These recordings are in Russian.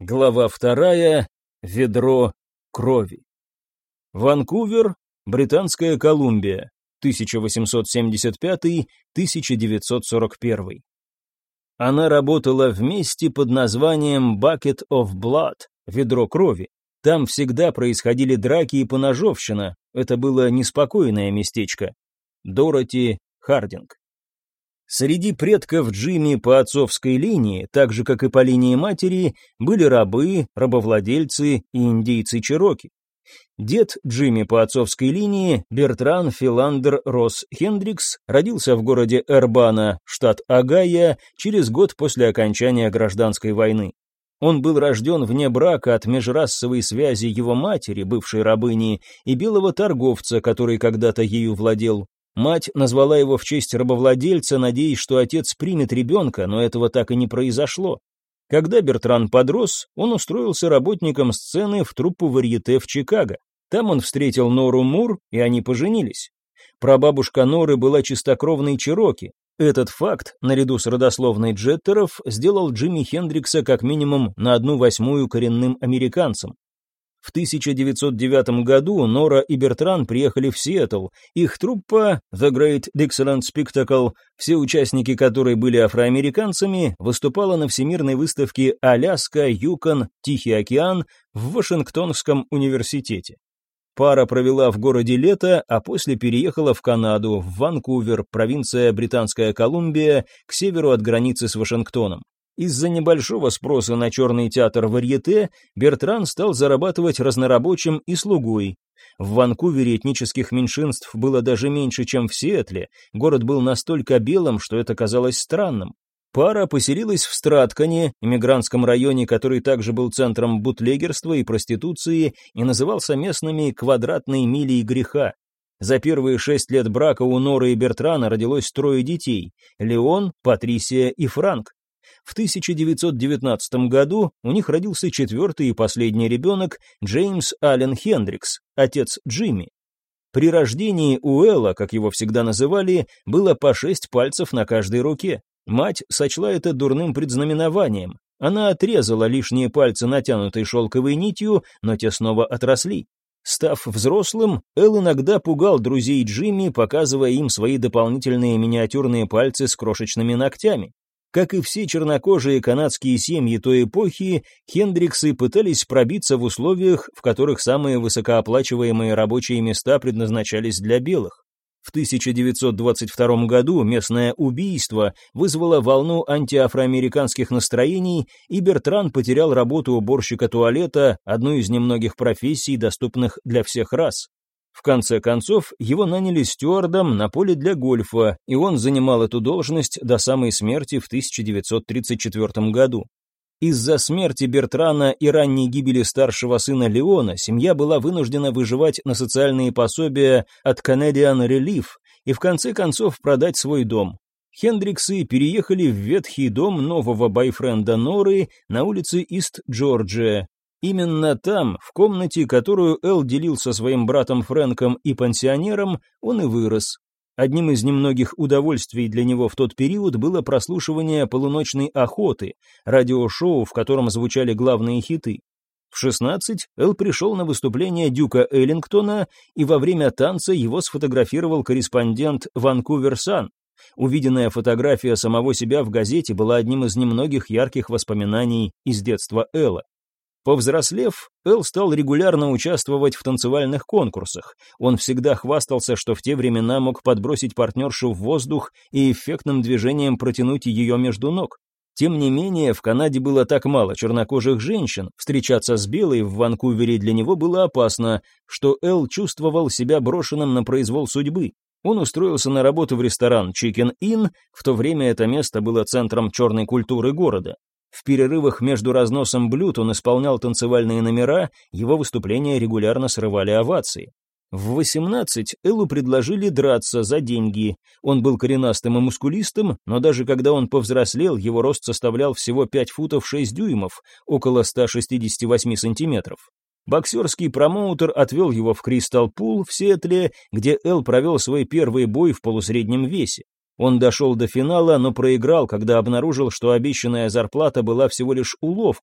Глава 2. Ведро крови. Ванкувер, Британская Колумбия, 1875-1941. Она работала в месте под названием Bucket of Blood, ведро крови. Там всегда происходили драки и поножовщина. Это было неспокойное местечко. Дороти Хардинг. Среди предков Джимми по отцовской линии, так же как и по линии матери, были рабы, рабовладельцы и индейцы Чероки. Дед Джимми по отцовской линии, Бертран Филандер Росс Хендрикс, родился в городе Эрбана, штат Огайо, через год после окончания гражданской войны. Он был рожден вне брака от межрасовой связи его матери, бывшей рабыни, и белого торговца, который когда-то ею владел. Мать назвала его в честь рабовладельца, надеясь, что отец примет ребенка, но этого так и не произошло. Когда Бертран подрос, он устроился работником сцены в труппу варьете в Чикаго. Там он встретил Нору Мур, и они поженились. Прабабушка Норы была чистокровной чероки. Этот факт, наряду с родословной Джеттеров, сделал Джимми Хендрикса как минимум на 1/8 коренным американцем. В 1909 году Нора и Бертран приехали в Сиэтл. Их труппа The Great Dixieland Spectacle, все участники которой были афроамериканцами, выступала на Всемирной выставке «Аляска, Юкон, Тихий океан» в Вашингтонском университете. Пара провела в городе лето, а после переехала в Канаду, в Ванкувер, провинция Британская Колумбия, к северу от границы с Вашингтоном. Из-за небольшого спроса на черный театр варьете Бертран стал зарабатывать разнорабочим и слугой. В Ванкувере этнических меньшинств было даже меньше, чем в Сиэтле. Город был настолько белым, что это казалось странным. Пара поселилась в Страткане, иммигрантском районе, который также был центром бутлегерства и проституции, и назывался местными «квадратной милей греха». За первые 6 лет брака у Норы и Бертрана родилось 3 детей – Леон, Патрисия и Франк. В 1919 году у них родился 4-й и последний ребенок Джеймс Аллен Хендрикс, отец Джимми. При рождении у Элла, как его всегда называли, было по 6 пальцев на каждой руке. Мать сочла это дурным предзнаменованием. Она отрезала лишние пальцы натянутой шелковой нитью, но те снова отросли. Став взрослым, Эл иногда пугал друзей Джимми, показывая им свои дополнительные миниатюрные пальцы с крошечными ногтями. Как и все чернокожие канадские семьи той эпохи, Хендриксы пытались пробиться в условиях, в которых самые высокооплачиваемые рабочие места предназначались для белых. В 1922 году местное убийство вызвало волну антиафроамериканских настроений, и Бертран потерял работу уборщика туалета, одну из немногих профессий, доступных для всех рас. В конце концов, его наняли стюардом на поле для гольфа, и он занимал эту должность до самой смерти в 1934 году. Из-за смерти Бертрана и ранней гибели старшего сына Леона семья была вынуждена выживать на социальные пособия от Canadian Relief и в конце концов продать свой дом. Хендриксы переехали в ветхий дом нового бойфренда Норы на улице Ист-Джорджия. Именно там, в комнате, которую Эл делил со своим братом Фрэнком и пансионером, он и вырос. Одним из немногих удовольствий для него в тот период было прослушивание «Полуночной охоты», радиошоу, в котором звучали главные хиты. В 16 Эл пришел на выступление Дюка Эллингтона, и во время танца его сфотографировал корреспондент Vancouver Sun. Увиденная фотография самого себя в газете была одним из немногих ярких воспоминаний из детства Элла. Повзрослев, Эл стал регулярно участвовать в танцевальных конкурсах. Он всегда хвастался, что в те времена мог подбросить партнершу в воздух и эффектным движением протянуть ее между ног. Тем не менее, в Канаде было так мало чернокожих женщин, встречаться с белой в Ванкувере для него было опасно, что Эл чувствовал себя брошенным на произвол судьбы. Он устроился на работу в ресторан Chicken Inn, в то время это место было центром черной культуры города. В перерывах между разносом блюд он исполнял танцевальные номера, его выступления регулярно срывали овации. В 18 Эллу предложили драться за деньги. Он был коренастым и мускулистым, но даже когда он повзрослел, его рост составлял всего 5 футов 6 дюймов, около 168 сантиметров. Боксерский промоутер отвел его в Кристал Пул в Сиэтле, где Эл провел свой первый бой в полусреднем весе. Он дошел до финала, но проиграл, когда обнаружил, что обещанная зарплата была всего лишь уловкой.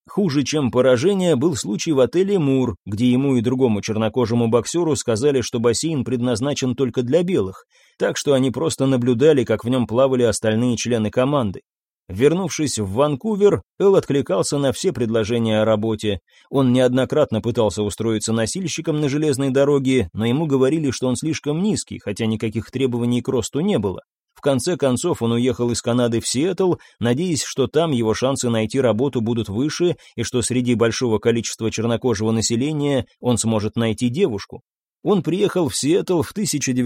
Хуже, чем поражение, был случай в отеле «Мур», где ему и другому чернокожему боксеру сказали, что бассейн предназначен только для белых, так что они просто наблюдали, как в нем плавали остальные члены команды. Вернувшись в Ванкувер, Эл откликался на все предложения о работе. Он неоднократно пытался устроиться носильщиком на железной дороге, но ему говорили, что он слишком низкий, хотя никаких требований к росту не было. В конце концов он уехал из Канады в Сиэтл, надеясь, что там его шансы найти работу будут выше и что среди большого количества чернокожего населения он сможет найти девушку. Он приехал в Сиэтл в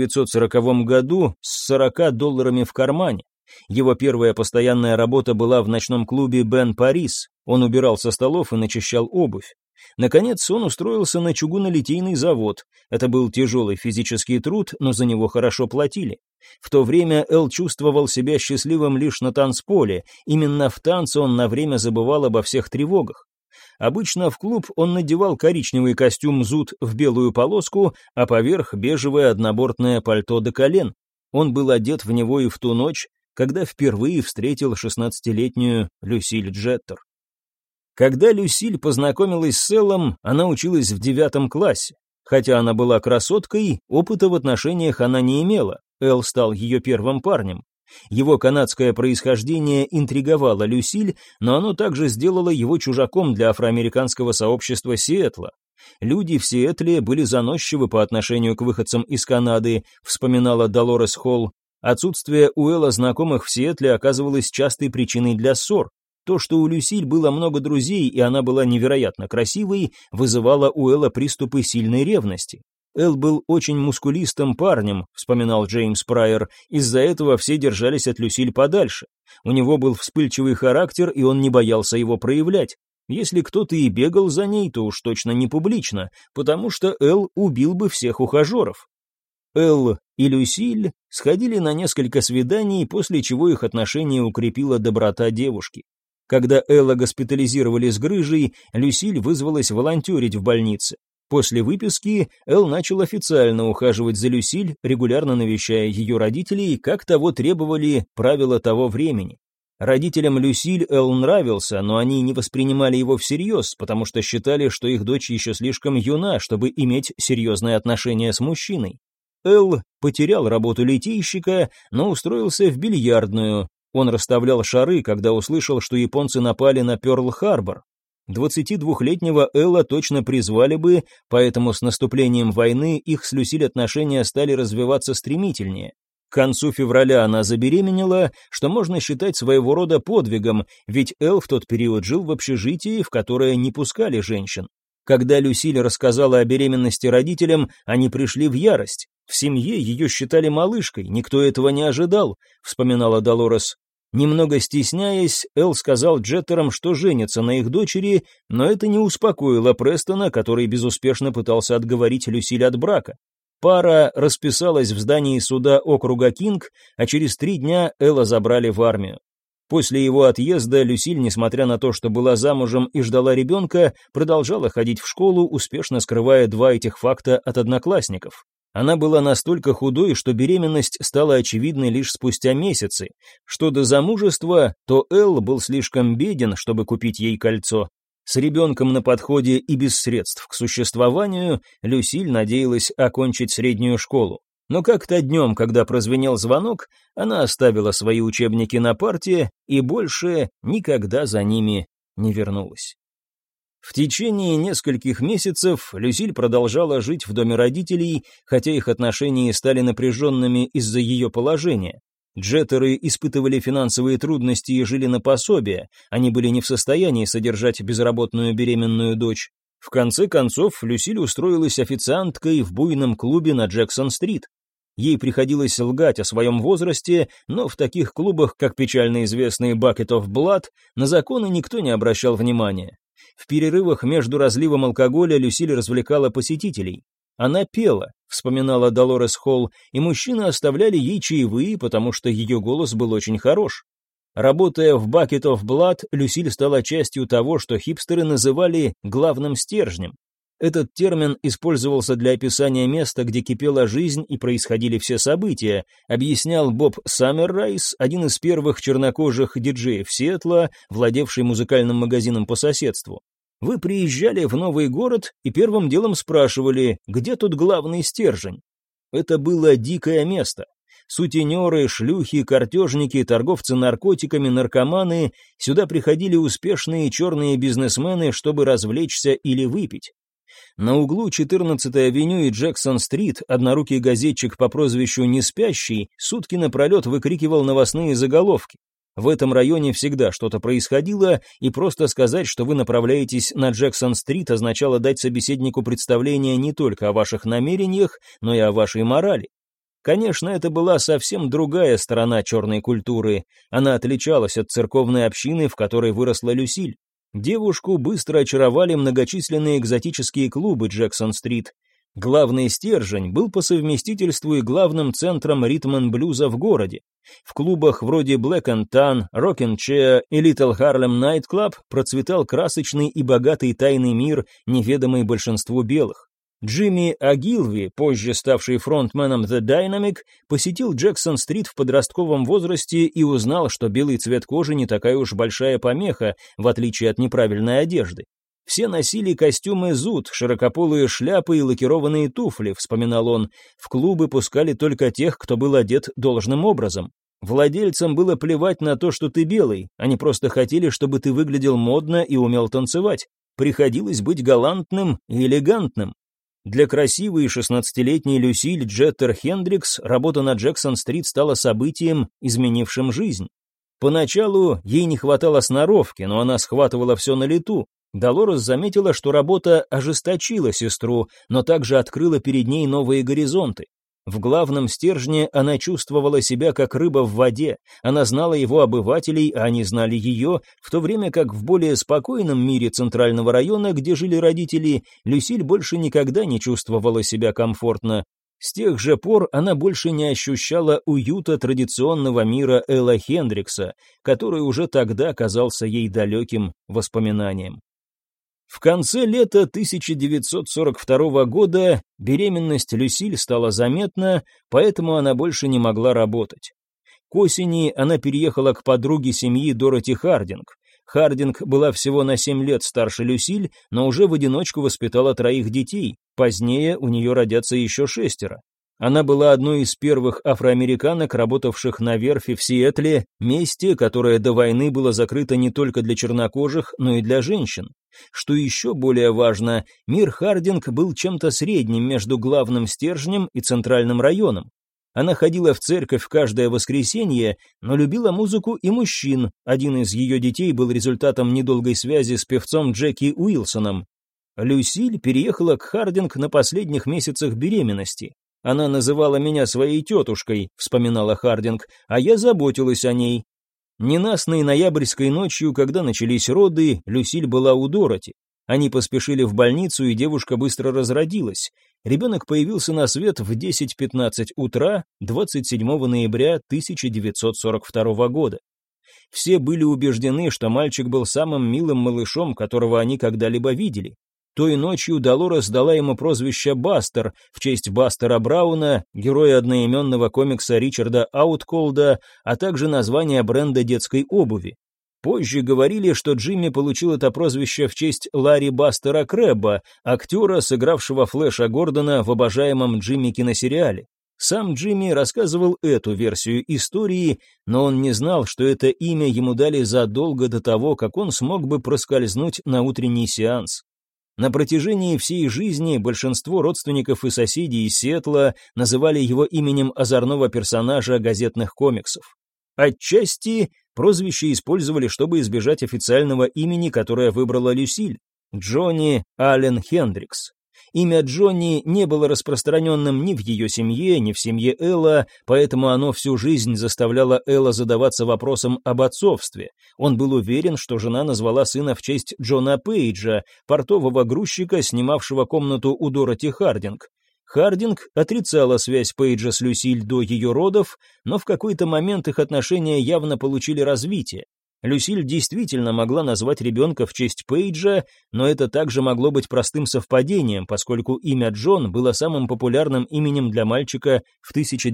1940 году с $40 в кармане. Его первая постоянная работа была в ночном клубе «Бен Парис». Он убирал со столов и начищал обувь. Наконец он устроился на чугунолитейный завод. Это был тяжелый физический труд, но за него хорошо платили. В то время Эл чувствовал себя счастливым лишь на танцполе. Именно в танце он на время забывал обо всех тревогах. Обычно в клуб он надевал коричневый костюм зуд в белую полоску, а поверх бежевое однобортное пальто до колен. Он был одет в него и в ту ночь, когда впервые встретил 16-летнюю Люсиль Джеттер. Когда Люсиль познакомилась с Эллом, она училась в 9 классе. Хотя она была красоткой, опыта в отношениях она не имела. Эл стал ее первым парнем. Его канадское происхождение интриговало Люсиль, но оно также сделало его чужаком для афроамериканского сообщества Сиэтла. Люди в Сиэтле были заносчивы по отношению к выходцам из Канады, вспоминала Долорес Холл. Отсутствие у Элла знакомых в Сиэтле оказывалось частой причиной для ссор. То, что у Люсиль было много друзей и она была невероятно красивой, вызывало у Элла приступы сильной ревности. Эл был очень мускулистым парнем, вспоминал Джеймс Прайер, из-за этого все держались от Люсиль подальше. У него был вспыльчивый характер, и он не боялся его проявлять. Если кто-то и бегал за ней, то уж точно не публично, потому что Эл убил бы всех ухажеров. Эл и Люсиль сходили на несколько свиданий, после чего их отношения укрепила доброта девушки. Когда Элла госпитализировали с грыжей, Люсиль вызвалась волонтерить в больнице. После выписки Эл начал официально ухаживать за Люсиль, регулярно навещая ее родителей, как того требовали правила того времени. Родителям Люсиль Эл нравился, но они не воспринимали его всерьез, потому что считали, что их дочь еще слишком юна, чтобы иметь серьезные отношения с мужчиной. Эл потерял работу литейщика, но устроился в бильярдную. Он расставлял шары, когда услышал, что японцы напали на Пёрл-Харбор. 22-летнего Элла точно призвали бы, поэтому с наступлением войны их с Люсиль отношения стали развиваться стремительнее. К концу февраля она забеременела, что можно считать своего рода подвигом, ведь Эл в тот период жил в общежитии, в которое не пускали женщин. Когда Люсиль рассказала о беременности родителям, они пришли в ярость. В семье ее считали малышкой, никто этого не ожидал, вспоминала Долорес. Немного стесняясь, Эл сказал Джеттерам, что женится на их дочери, но это не успокоило Престона, который безуспешно пытался отговорить Люсиль от брака. Пара расписалась в здании суда округа Кинг, а через 3 дня Элла забрали в армию. После его отъезда Люсиль, несмотря на то, что была замужем и ждала ребенка, продолжала ходить в школу, успешно скрывая 2 этих факта от одноклассников. Она была настолько худой, что беременность стала очевидной лишь спустя месяцы. Что до замужества, то Эл был слишком беден, чтобы купить ей кольцо. С ребенком на подходе и без средств к существованию, Люсиль надеялась окончить среднюю школу. Но как-то днем, когда прозвенел звонок, она оставила свои учебники на парте и больше никогда за ними не вернулась. В течение нескольких месяцев Люсиль продолжала жить в доме родителей, хотя их отношения стали напряженными из-за ее положения. Джеттеры испытывали финансовые трудности и жили на пособие, они были не в состоянии содержать безработную беременную дочь. В конце концов, Люсиль устроилась официанткой в буйном клубе на Джексон-стрит. Ей приходилось лгать о своем возрасте, но в таких клубах, как печально известный Bucket of Blood, на законы никто не обращал внимания. В перерывах между разливом алкоголя Люсиль развлекала посетителей. Она пела, вспоминала Долорес Холл, и мужчины оставляли ей чаевые, потому что ее голос был очень хорош. Работая в Bucket of Blood, Люсиль стала частью того, что хипстеры называли главным стержнем. Этот термин использовался для описания места, где кипела жизнь и происходили все события, объяснял Боб Саммеррайс, один из первых чернокожих диджеев Сиэтла, владевший музыкальным магазином по соседству. Вы приезжали в новый город и первым делом спрашивали, где тут главный стержень? Это было дикое место. Сутенеры, шлюхи, картежники, торговцы наркотиками, наркоманы. Сюда приходили успешные черные бизнесмены, чтобы развлечься или выпить. На углу 14-й авеню и Джексон-стрит однорукий газетчик по прозвищу Неспящий сутки напролет выкрикивал новостные заголовки. В этом районе всегда что-то происходило, и просто сказать, что вы направляетесь на Джексон-стрит, означало дать собеседнику представление не только о ваших намерениях, но и о вашей морали. Конечно, это была совсем другая сторона черной культуры. Она отличалась от церковной общины, в которой выросла Люсиль. Девушку быстро очаровали многочисленные экзотические клубы Джексон-стрит. Главный стержень был по совместительству и главным центром ритм-н-блюза в городе. В клубах вроде Black and Tan, Rock and Chair и Little Harlem Night Club процветал красочный и богатый тайный мир, неведомый большинству белых. Джимми Агилви, позже ставший фронтменом The Dynamic, посетил Джексон-стрит в подростковом возрасте и узнал, что белый цвет кожи не такая уж большая помеха, в отличие от неправильной одежды. Все носили костюмы зуд, широкополые шляпы и лакированные туфли, вспоминал он. В клубы пускали только тех, кто был одет должным образом. Владельцам было плевать на то, что ты белый, они просто хотели, чтобы ты выглядел модно и умел танцевать. Приходилось быть галантным и элегантным. Для красивой 16-летней Люсиль Джеттер Хендрикс работа на Джексон-стрит стала событием, изменившим жизнь. Поначалу ей не хватало сноровки, но она схватывала все на лету. Долорес заметила, что работа ожесточила сестру, но также открыла перед ней новые горизонты. В главном стержне она чувствовала себя как рыба в воде, она знала его обывателей, а они знали ее, в то время как в более спокойном мире центрального района, где жили родители, Люсиль больше никогда не чувствовала себя комфортно. С тех же пор она больше не ощущала уюта традиционного мира Элла Хендрикса, который уже тогда казался ей далеким воспоминанием. В конце лета 1942 года беременность Люсиль стала заметна, поэтому она больше не могла работать. К осени она переехала к подруге семьи Дороти Хардинг. Хардинг была всего на 7 лет старше Люсиль, но уже в одиночку воспитала 3 детей, позднее у нее родятся еще 6. Она была одной из первых афроамериканок, работавших на верфи в Сиэтле, месте, которое до войны было закрыто не только для чернокожих, но и для женщин. Что еще более важно, мир Хардинг был чем-то средним между главным стержнем и центральным районом. Она ходила в церковь каждое воскресенье, но любила музыку и мужчин. Один из ее детей был результатом недолгой связи с певцом Джеки Уилсоном. Люсиль переехала к Хардинг на последних месяцах беременности. «Она называла меня своей тетушкой», — вспоминала Хардинг, — «а я заботилась о ней». Ненастной ноябрьской ночью, когда начались роды, Люсиль была у Дороти. Они поспешили в больницу, и девушка быстро разродилась. Ребенок появился на свет в 10:15 утра 27 ноября 1942 года. Все были убеждены, что мальчик был самым милым малышом, которого они когда-либо видели. Той ночью Долорес дала ему прозвище Бастер в честь Бастера Брауна, героя одноименного комикса Ричарда Аутколда, а также название бренда детской обуви. Позже говорили, что Джимми получил это прозвище в честь Ларри Бастера Крэбба, актера, сыгравшего Флэша Гордона в обожаемом Джимми киносериале. Сам Джимми рассказывал эту версию истории, но он не знал, что это имя ему дали задолго до того, как он смог бы проскользнуть на утренний сеанс. На протяжении всей жизни большинство родственников и соседей из Сиэтла называли его именем озорного персонажа газетных комиксов. Отчасти прозвище использовали, чтобы избежать официального имени, которое выбрала Люсиль – Джонни Аллен Хендрикс. Имя Джонни не было распространенным ни в ее семье, ни в семье Элла, поэтому оно всю жизнь заставляло Элла задаваться вопросом об отцовстве. Он был уверен, что жена назвала сына в честь Джона Пейджа, портового грузчика, снимавшего комнату у Дороти Хардинг. Хардинг отрицала связь Пейджа с Люсиль до ее родов, но в какой-то момент их отношения явно получили развитие. Люсиль действительно могла назвать ребенка в честь Пейджа, но это также могло быть простым совпадением, поскольку имя Джон было самым популярным именем для мальчика в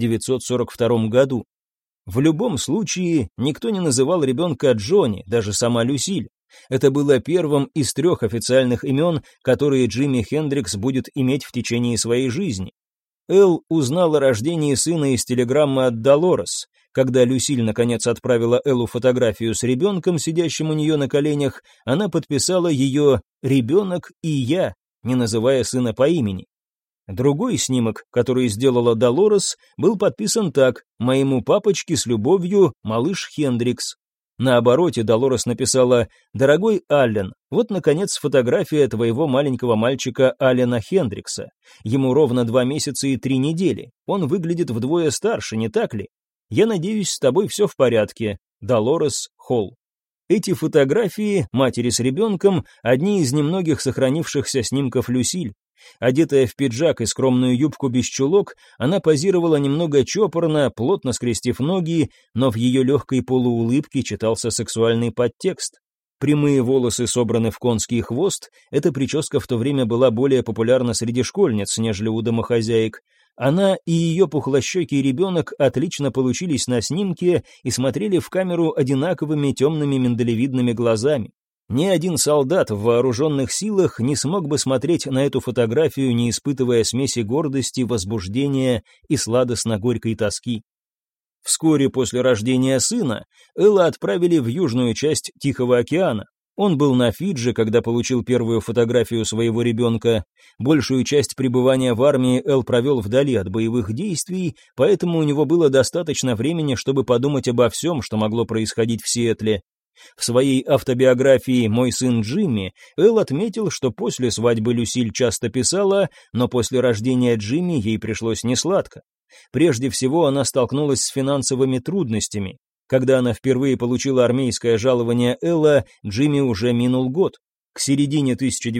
1942 году. В любом случае, никто не называл ребенка Джонни, даже сама Люсиль. Это было первым из 3 официальных имен, которые Джимми Хендрикс будет иметь в течение своей жизни. Эл узнал о рождении сына из телеграммы от Долорес. Когда Люсиль наконец отправила Эллу фотографию с ребенком, сидящим у нее на коленях, она подписала ее «Ребенок и я», не называя сына по имени. Другой снимок, который сделала Долорес, был подписан так: «Моему папочке с любовью, малыш Хендрикс». На обороте Долорес написала: «Дорогой Аллен, вот, наконец, фотография твоего маленького мальчика Аллена Хендрикса. Ему ровно 2 месяца и 3 недели. Он выглядит вдвое старше, не так ли? Я надеюсь, с тобой все в порядке. Долорес Холл». Эти фотографии матери с ребенком – одни из немногих сохранившихся снимков Люсиль. Одетая в пиджак и скромную юбку без чулок, она позировала немного чопорно, плотно скрестив ноги, но в ее легкой полуулыбке читался сексуальный подтекст. Прямые волосы собраны в конский хвост, эта прическа в то время была более популярна среди школьниц, нежели у домохозяек. Она и ее пухлощекий ребенок отлично получились на снимке и смотрели в камеру одинаковыми темными миндалевидными глазами. Ни один солдат в вооруженных силах не смог бы смотреть на эту фотографию, не испытывая смеси гордости, возбуждения и сладостно-горькой тоски. Вскоре после рождения сына Элла отправили в южную часть Тихого океана. Он был на Фиджи, когда получил первую фотографию своего ребенка. Большую часть пребывания в армии Эл провел вдали от боевых действий, поэтому у него было достаточно времени, чтобы подумать обо всем, что могло происходить в Сиэтле. В своей автобиографии «Мой сын Джимми» Эл отметил, что после свадьбы Люсиль часто писала, но после рождения Джимми ей пришлось несладко. Прежде всего, она столкнулась с финансовыми трудностями. Когда она впервые получила армейское жалование Элла, Джимми уже минул год. К середине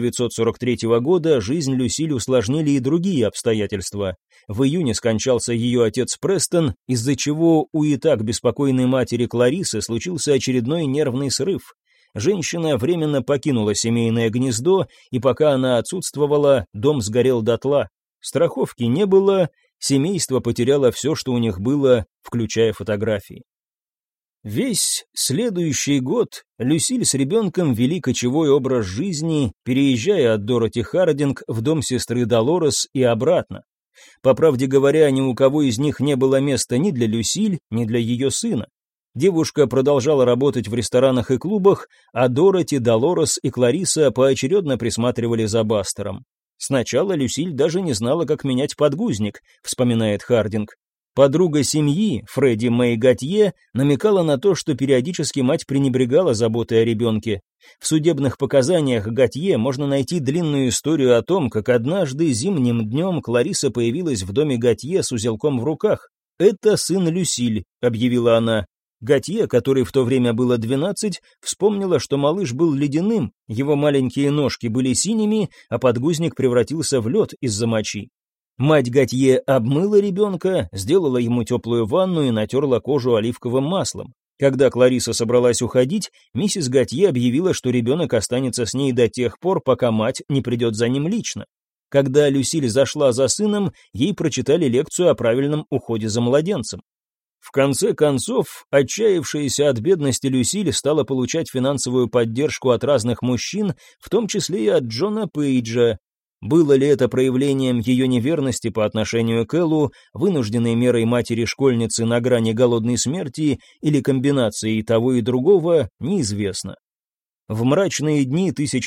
1943 года жизнь Люсиль усложнили и другие обстоятельства. В июне скончался ее отец Престон, из-за чего у и так беспокойной матери Кларисы случился очередной нервный срыв. Женщина временно покинула семейное гнездо, и пока она отсутствовала, дом сгорел дотла. Страховки не было, семейство потеряло все, что у них было, включая фотографии. Весь следующий год Люсиль с ребенком вели кочевой образ жизни, переезжая от Дороти Хардинг в дом сестры Долорес и обратно. По правде говоря, ни у кого из них не было места ни для Люсиль, ни для ее сына. Девушка продолжала работать в ресторанах и клубах, а Дороти, Долорес и Клариса поочередно присматривали за Бастером. «Сначала Люсиль даже не знала, как менять подгузник», — вспоминает Хардинг. Подруга семьи, Фредди Мэй Готье, намекала на то, что периодически мать пренебрегала заботой о ребенке. В судебных показаниях Готье можно найти длинную историю о том, как однажды зимним днем Клариса появилась в доме Готье с узелком в руках. «Это сын Люсиль», — объявила она. Готье, которой в то время было 12, вспомнила, что малыш был ледяным, его маленькие ножки были синими, а подгузник превратился в лед из-за мочи. Мать Готье обмыла ребенка, сделала ему теплую ванну и натерла кожу оливковым маслом. Когда Клариса собралась уходить, миссис Готье объявила, что ребенок останется с ней до тех пор, пока мать не придет за ним лично. Когда Люсиль зашла за сыном, ей прочитали лекцию о правильном уходе за младенцем. В конце концов, отчаявшаяся от бедности Люсиль стала получать финансовую поддержку от разных мужчин, в том числе и от Джона Пейджа. Было ли это проявлением ее неверности по отношению к Эллу, вынужденной мерой матери-школьницы на грани голодной смерти или комбинацией того и другого, неизвестно. В мрачные дни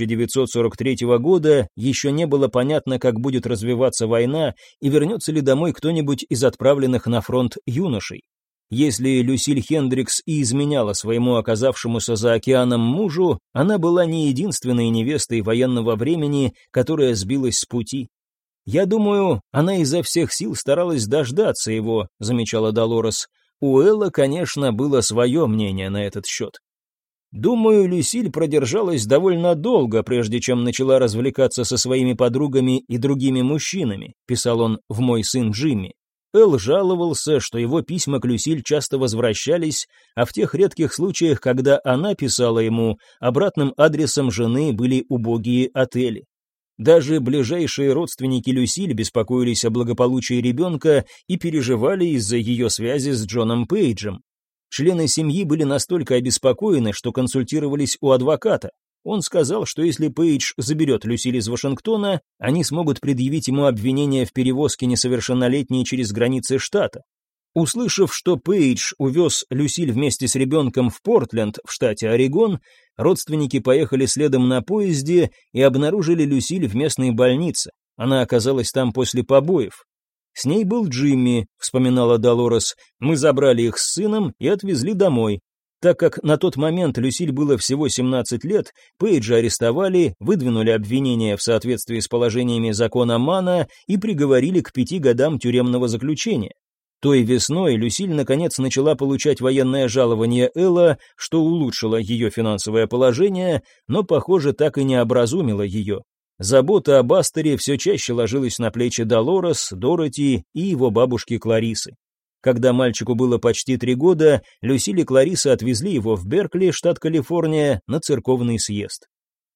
1943 года еще не было понятно, как будет развиваться война и вернется ли домой кто-нибудь из отправленных на фронт юношей. Если Люсиль Хендрикс и изменяла своему оказавшемуся за океаном мужу, она была не единственной невестой военного времени, которая сбилась с пути. «Я думаю, она изо всех сил старалась дождаться его», — замечала Долорес. У Элла, конечно, было свое мнение на этот счет. «Думаю, Люсиль продержалась довольно долго, прежде чем начала развлекаться со своими подругами и другими мужчинами», — писал он в «Мой сын Джимми». Эл жаловался, что его письма к Люсиль часто возвращались, а в тех редких случаях, когда она писала ему, обратным адресом жены были убогие отели. Даже ближайшие родственники Люсиль беспокоились о благополучии ребенка и переживали из-за ее связи с Джоном Пейджем. Члены семьи были настолько обеспокоены, что консультировались у адвоката. Он сказал, что если Пейдж заберет Люсиль из Вашингтона, они смогут предъявить ему обвинение в перевозке несовершеннолетней через границы штата. Услышав, что Пейдж увез Люсиль вместе с ребенком в Портленд, в штате Орегон, родственники поехали следом на поезде и обнаружили Люсиль в местной больнице. Она оказалась там после побоев. «С ней был Джимми», — вспоминала Долорес. «Мы забрали их с сыном и отвезли домой. Так как на тот момент Люсиль было всего 17 лет, Пейджа арестовали, выдвинули обвинения в соответствии с положениями закона Мана и приговорили к 5 годам тюремного заключения. Той весной Люсиль наконец начала получать военное жалование Элла, что улучшило ее финансовое положение, но, похоже, так и не образумило ее. Забота об Астере все чаще ложилась на плечи Долорес, Дороти и его бабушки Кларисы. Когда мальчику было почти 3 года, Люсиль и Клариса отвезли его в Беркли, штат Калифорния, на церковный съезд.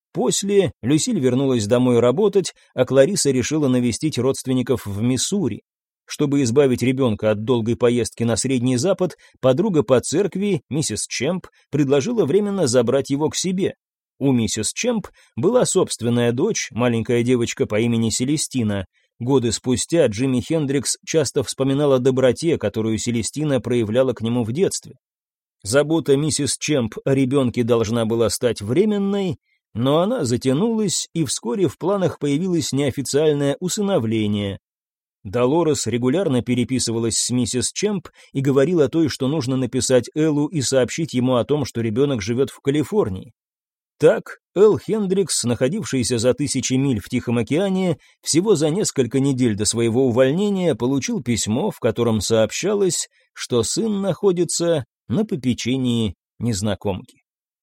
После Люсиль вернулась домой работать, а Клариса решила навестить родственников в Миссури. Чтобы избавить ребенка от долгой поездки на Средний Запад, подруга по церкви, миссис Чемп, предложила временно забрать его к себе. У миссис Чемп была собственная дочь, маленькая девочка по имени Селестина. Годы спустя Джимми Хендрикс часто вспоминал о доброте, которую Селестина проявляла к нему в детстве. Забота миссис Чемп о ребенке должна была стать временной, но она затянулась, и вскоре в планах появилось неофициальное усыновление. Долорес регулярно переписывалась с миссис Чемп и говорила той, что нужно написать Эллу и сообщить ему о том, что ребенок живет в Калифорнии. Так, Эл Хендрикс, находившийся за 1000 миль в Тихом океане, всего за несколько недель до своего увольнения получил письмо, в котором сообщалось, что сын находится на попечении незнакомки.